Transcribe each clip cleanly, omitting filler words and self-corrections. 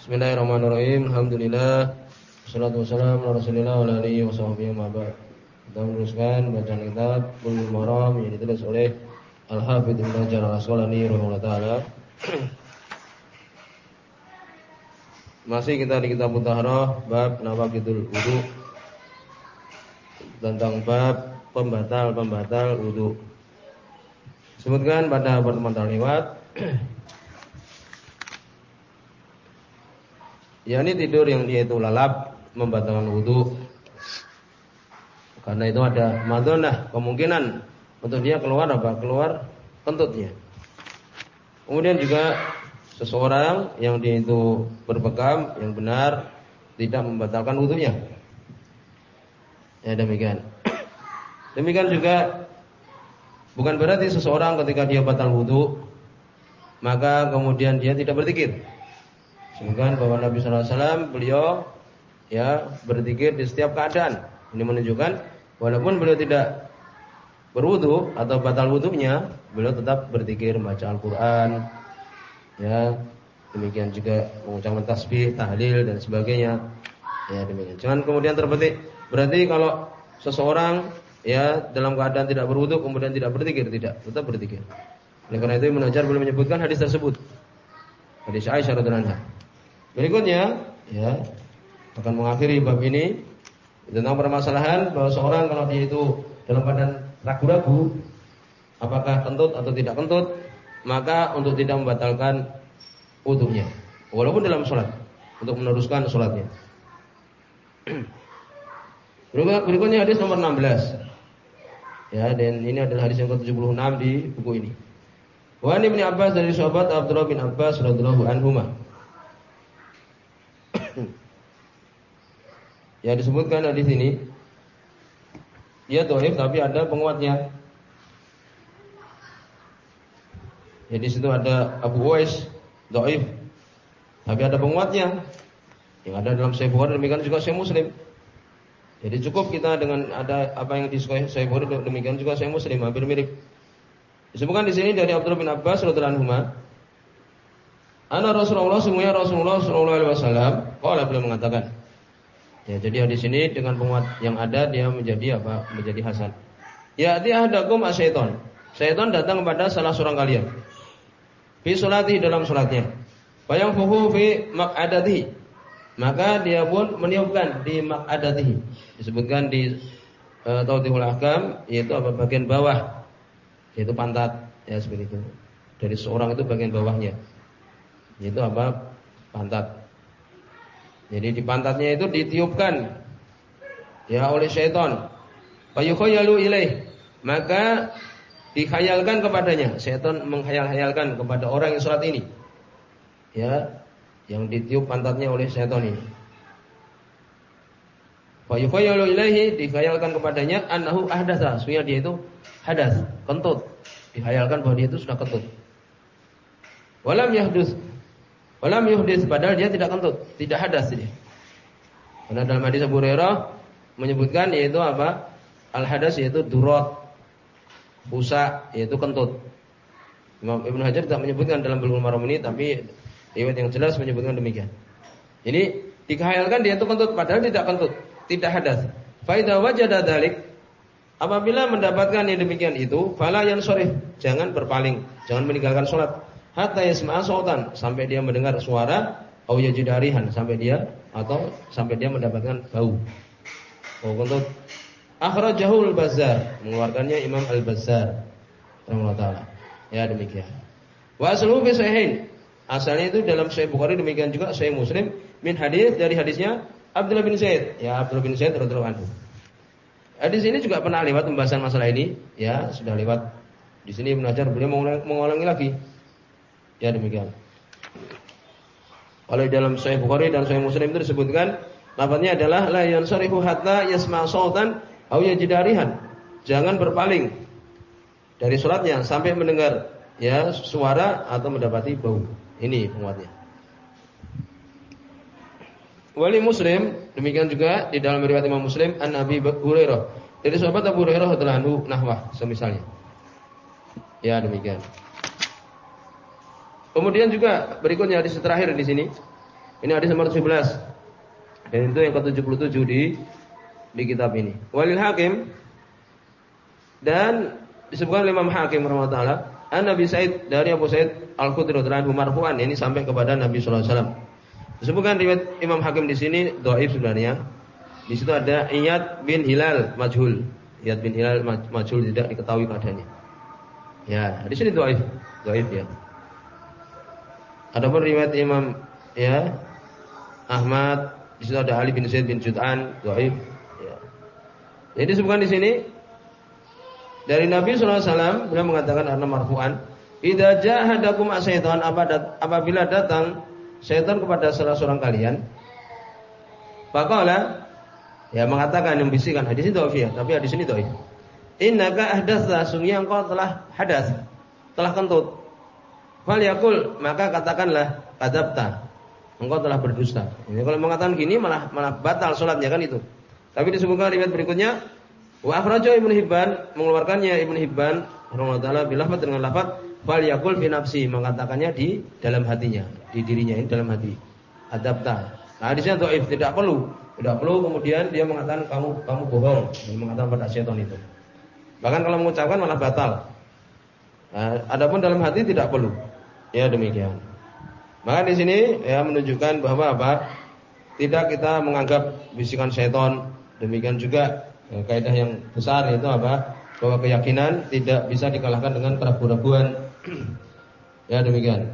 Bismillahirrahmanirrahim. Alhamdulillah. Wassalatu wassalamu ala Rasulillah wa ala alihi washabbihi wa ba'd. Kita meneruskan bacaan kitab Bulughul Maram yang ditulis oleh Al-Hafidz Ibnu Hajar Al-Asqalani rahimahullah taala. Masih kita di kitab Taharah bab nawaqidul wudu. Tentang bab pembatal wudu. Sebutkan pada pertemuan terlewat yakni tidur yang dia itu lalap membatalkan wudu. Karena itu ada madonah, kemungkinan untuk dia keluar kentutnya. Kemudian juga seseorang yang dia itu berbekam yang benar tidak membatalkan wudunya. Ya demikian. Demikian juga bukan berarti seseorang ketika dia batal wudu maka kemudian dia tidak berzikir. Sebutkan bahwa Nabi sallallahu alaihi wasallam beliau ya berzikir di setiap keadaan. Ini menunjukkan walaupun beliau tidak berwudu atau batal wudunya, beliau tetap berzikir, membaca Al-Qur'an. Ya, demikian juga mengucapkan tasbih, tahlil dan sebagainya. Ya, demikian. Jangan kemudian terbetik. Berarti kalau seseorang ya dalam keadaan tidak berwudu kemudian tidak berzikir, tidak, tetap berzikir. Oleh karena itu Ibnu Hajar belum menyebutkan hadis tersebut. Hadis Aisyah radhiyallahu anha. Berikutnya ya akan mengakhiri bab ini tentang permasalahan bahwa seorang kalau dia itu dalam keadaan ragu-ragu apakah kentut atau tidak kentut, maka untuk tidak membatalkan wudunya walaupun dalam sholat, untuk meneruskan sholatnya. Berikutnya hadis nomor 16. Ya, dan ini adalah hadis yang ke-76 di buku ini. Wa an Ibnu Abbas, dari sahabat Abdullah bin Abbas radhiyallahu anhuma. Ya disebutkan di sini dia dhaif tapi ada penguatnya. Ya di situ ada Abu Uwais dhaif tapi ada penguatnya. Yang ada dalam Sahih Bukhari demikian juga Sahih Muslim. Jadi cukup kita dengan ada apa yang di Sahih Bukhari demikian juga Sahih Muslim, hampir mirip. Disebutkan di sini dari Abdullah bin Abbas radhiyallahu anhu. Ana Rasulullah sallallahu alaihi wasallam qala, beliau mengatakan. Ya, jadi di sini dengan penguat yang ada dia menjadi apa? Menjadi hasan. Ya, dia ahdakum asyaiton. Syaitan datang kepada salah seorang kalian. Fi salati, dalam salatnya. Bayang fuhu fi maq'adatihi. Maka dia pun meniupkan di maq'adatihi. Disebutkan di Tawdihul Ahkam yaitu apa? Bagian bawah. Yaitu pantat, ya seperti itu. Dari seorang itu bagian bawahnya. Yaitu apa? Pantat. Jadi di pantatnya itu ditiupkan ya oleh syaitan. Fayukhayalu ilaih, maka dikhayalkan kepadanya. Syaitan menghayal-hayalkan kepada orang yang salat ini. Ya, yang ditiup pantatnya oleh syaitan ini. Fayukhayalu ilaihi, dikhayalkan kepadanya annahu ahdatsa, sesungguhnya dia itu hadas, kentut. Dikhayalkan bahwa dia itu sudah kentut. Walam yuhdits, padahal dia tidak kentut, tidak hadas dia. Karena dalam hadis Abu Hurairah menyebutkan yaitu apa? Al-hadas yaitu durat, busa yaitu kentut. Imam Ibnu Hajar tidak menyebutkan dalam Bulughul Maram ini, tapi riwayat yang jelas menyebutkan demikian. Ini dikhayalkan dia itu kentut padahal tidak kentut, tidak hadas. Fa idza wajada dzalik, apabila mendapatkan yang demikian itu, fala yansharif, jangan berpaling, jangan meninggalkan salat. Hatta yasma'a sautan, sampai dia mendengar suara, au yajidarihan, sampai dia mendapatkan bau. Oh, kentut. Akhrajahul Bazzar, mengeluarkannya Imam Al-Bazzar rahimahullah taala. Ya demikian. Wa asluhu fi sahihain, asalnya itu dalam Sahih Bukhari demikian juga Sahih Muslim min hadis, dari hadisnya Abdullah bin Zaid. Ya, Abdullah bin Zaid radhiyallahu anhu. Hadis ini juga pernah lewat pembahasan masalah ini, ya, sudah lewat. Di sini Ibnu Hajar beliau mengulangi lagi. Ya demikian. Kalau dalam Sahih Bukhari dan Sahih Muslim itu disebutkan lafaznya adalah la yansarifu hatta yasma' sautan aw yajidarihan. Jangan berpaling dari salatnya sampai mendengar ya suara atau mendapati bau. Ini penguatnya. Wali Muslim, demikian juga di dalam riwayat Imam Muslim an Abi Hurairah, dari sahabat Abu Hurairah radhiyallahu anhu nahwah semisalnya. Ya demikian. Kemudian juga berikutnya hadis terakhir di sini Ini hadis nomor 17. Dan itu yang ke-77 di kitab ini. Walil Hakim, dan disebutkan oleh Imam Hakim rahimahullah, Nabi Sa'id dari Abu Sa'id Al-Khudri radhiyallahu anhu marfu'an, ini sampai kepada Nabi sallallahu alaihi wasallam. Disebutkan riwayat Imam Hakim di sini dhaif sebenarnya. Di situ ada Iyad bin Hilal majhul. Iyad bin Hilal majhul, tidak diketahui keadaannya. Ya, di sini dhaif ya. Adapun riwayat Imam ya Ahmad, di situ ada Ali bin Zaid bin Jud'an, dhaif ya. Jadi disebutkan di sini dari Nabi sallallahu alaihi wasallam beliau mengatakan karena marfu'an, "Idza jahadakum asyaitan," apabila datang syaitan kepada salah seorang kalian, faqala, ya mengatakan, yang membisikkan, hadis ini dhaif ya, tapi hadis ini dhaif. Innaka ahdatsa, sungguh engkau telah hadas, telah kentut. Falyaqul, maka katakanlah, kadzabta, engkau telah berdusta. Ini kalau mengatakan gini malah batal salatnya kan itu. Tapi disebutkan riwayat berikutnya, wa akhrajahu Ibnu Hibban, mengeluarkannya Ibnu Hibban rahimahullah taala bilafaz dengan lafaz falyaqul fi nafsi, mengatakannya di dalam hatinya, di dirinya, ini dalam hati. Adzabta. Nah, hadisnya dhaif, tidak perlu kemudian dia mengatakan kamu bohong, dia mengatakan pada syaitan itu. Bahkan kalau mengucapkan malah batal. Nah, adapun dalam hati tidak perlu. Ya demikian. Maka di sini ya menunjukkan bahwa tidak kita menganggap bisikan syaitan. Demikian juga kaidah yang besar itu bahwa keyakinan tidak bisa dikalahkan dengan keraguan-keraguan. Ya demikian.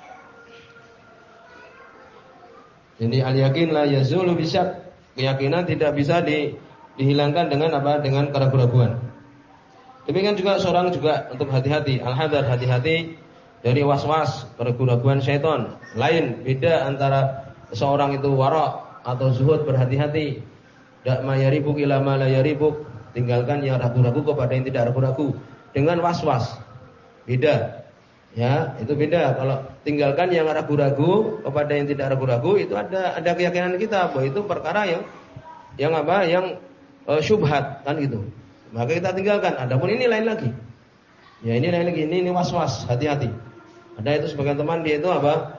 Jadi al-yakin la yazulu bisyak. Keyakinan tidak bisa dihilangkan dengan dengan keraguan-keraguan. Demikian juga seorang juga untuk hati-hati, al-hadar, hati-hati dari was-was, keraguan-keraguan syaitan. Lain, beda antara seorang itu wara' atau zuhud, berhati-hati. Dak ma yaribuk ila ma la yaribuk, tinggalkan yang ragu-ragu kepada yang tidak ragu-ragu. Dengan was-was, beda. Ya, itu beda. Kalau tinggalkan yang ragu-ragu kepada yang tidak ragu-ragu, itu ada keyakinan kita bahwa itu perkara yang syubhat kan gitu. Maka kita tinggalkan. Adapun ini lain lagi. Ya, ini lain lagi. Ini was-was, hati-hati. Ada itu sebagian teman dia itu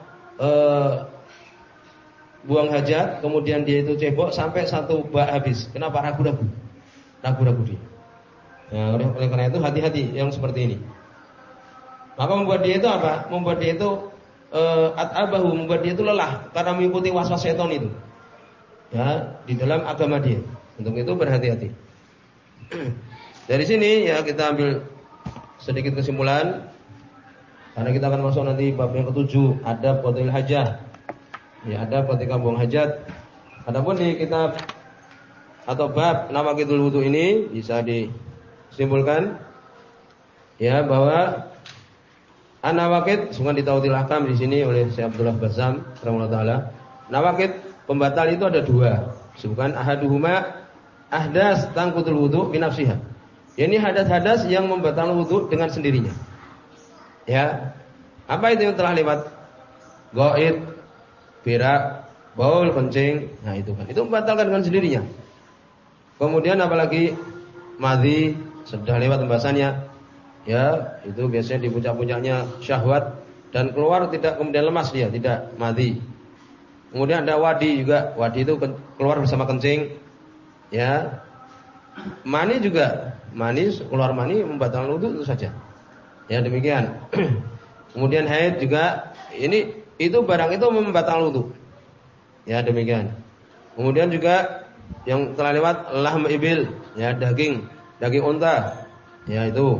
buang hajat, kemudian dia itu cebok sampai satu bak habis. Kenapa? Ragu-ragu dia. Ya, oleh karena itu hati-hati yang seperti ini. Maka membuat dia itu membuat dia itu at'abahu, membuat dia itu lelah karena mengikuti was-was setan itu. Ya, di dalam agama dia. Untuk itu berhati-hati. Dari sini ya kita ambil sedikit kesimpulan, karena kita akan masuk nanti bab yang ke-7, adab qada'il hajah. Ya, adab ketika buang hajat. Adapun di kitab atau bab nawaqidul wudu ini bisa disimpulkan ya bahwa an-nawaqid sungan ditautil ahkam di sini oleh Syekh Abdullah Bazzam rahimahullah taala. Nawaqid pembatal itu ada dua. Disebutkan ahaduhuma ahdas tangkutul wudu bi nafsiha. Ini hadas-hadas yang membatalkan wudu dengan sendirinya. Ya. Apa itu yang telah lewat? Ghaid, berak, baul, kencing. Nah, itu kan. Itu membatalkan dengan sendirinya. Kemudian apalagi madhi, sudah lewat pembahasannya. Ya, itu biasanya di puncak-puncaknya syahwat dan keluar tidak kemudian lemas dia, tidak madhi. Kemudian ada wadi juga. Wadi itu keluar bersama kencing. Ya. Mani juga. Keluar mani membatalkan wudu itu saja. Ya, demikian. Kemudian haid juga. Itu barang itu membatalkan wudu. Ya, demikian. Kemudian juga yang telah lewat lahm ibil, ya daging unta. Ya, itu.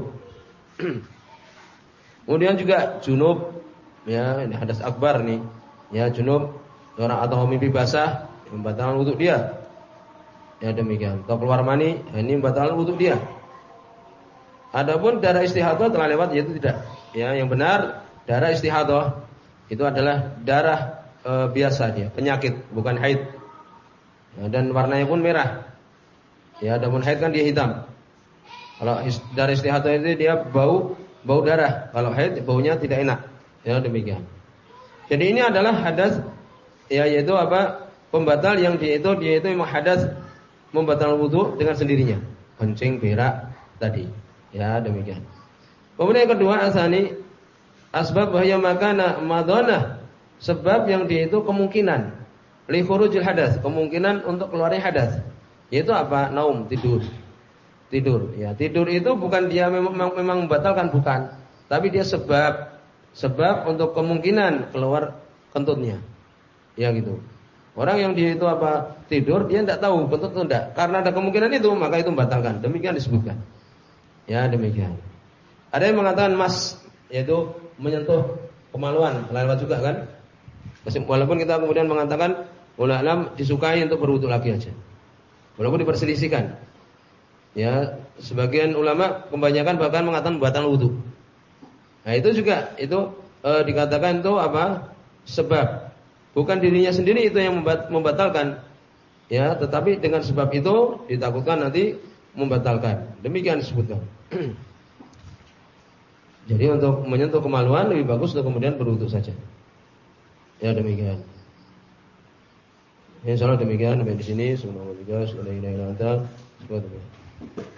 Kemudian juga junub, ya ini hadas akbar nih. Ya, junub orang atau mimpi basah membatalkan wudu dia. Ya, demikian. Atau keluar mani, ini membatalkan wudu dia. Adapun darah istihadah telah lewat, yaitu tidak. Ya, yang benar darah istihadah itu adalah darah biasa dia, penyakit, bukan haid. Ya, dan warnanya pun merah. Ya, adapun haid kan dia hitam. Kalau darah istihadah itu dia bau darah. Kalau haid baunya tidak enak. Ya, demikian. Jadi ini adalah hadas, ya yaitu pembatal yang dia itu memang hadas membatalkan wudu dengan sendirinya. Kencing, berak tadi. Ya, demikian. Kemudian yang kedua asani asbab bahaya makana madonah sebab yang dia itu kemungkinan li khurujil hadas, kemungkinan untuk keluarnya hadas. Yaitu apa? Naum, tidur. Tidur. Ya, tidur itu bukan dia memang membatalkan, bukan. Tapi dia sebab untuk kemungkinan keluar kentutnya. Ya gitu. Orang yang dia itu apa? Tidur, dia tidak tahu kentut atau tidak. Karena ada kemungkinan itu, maka itu membatalkan. Demikian disebutkan. Ya, demikian. Ada yang mengatakan mas, yaitu menyentuh kemaluan, lewat juga kan? Walaupun kita kemudian mengatakan ulama disukai untuk berwudu lagi aja. Walaupun diperselisihkan. Ya, sebagian ulama kebanyakan bahkan mengatakan batal wudu. Nah, itu juga dikatakan itu apa? Sebab. Bukan dirinya sendiri itu yang membatalkan. Ya, tetapi dengan sebab itu ditakutkan nanti membatalkan. Demikian disebutkan. Jadi untuk menyentuh kemaluan lebih bagus untuk kemudian berwudu saja. Ya, demikian. Insyaallah demikian sampai di sini. Subhanallah, subhanallahi wa bihamdihi.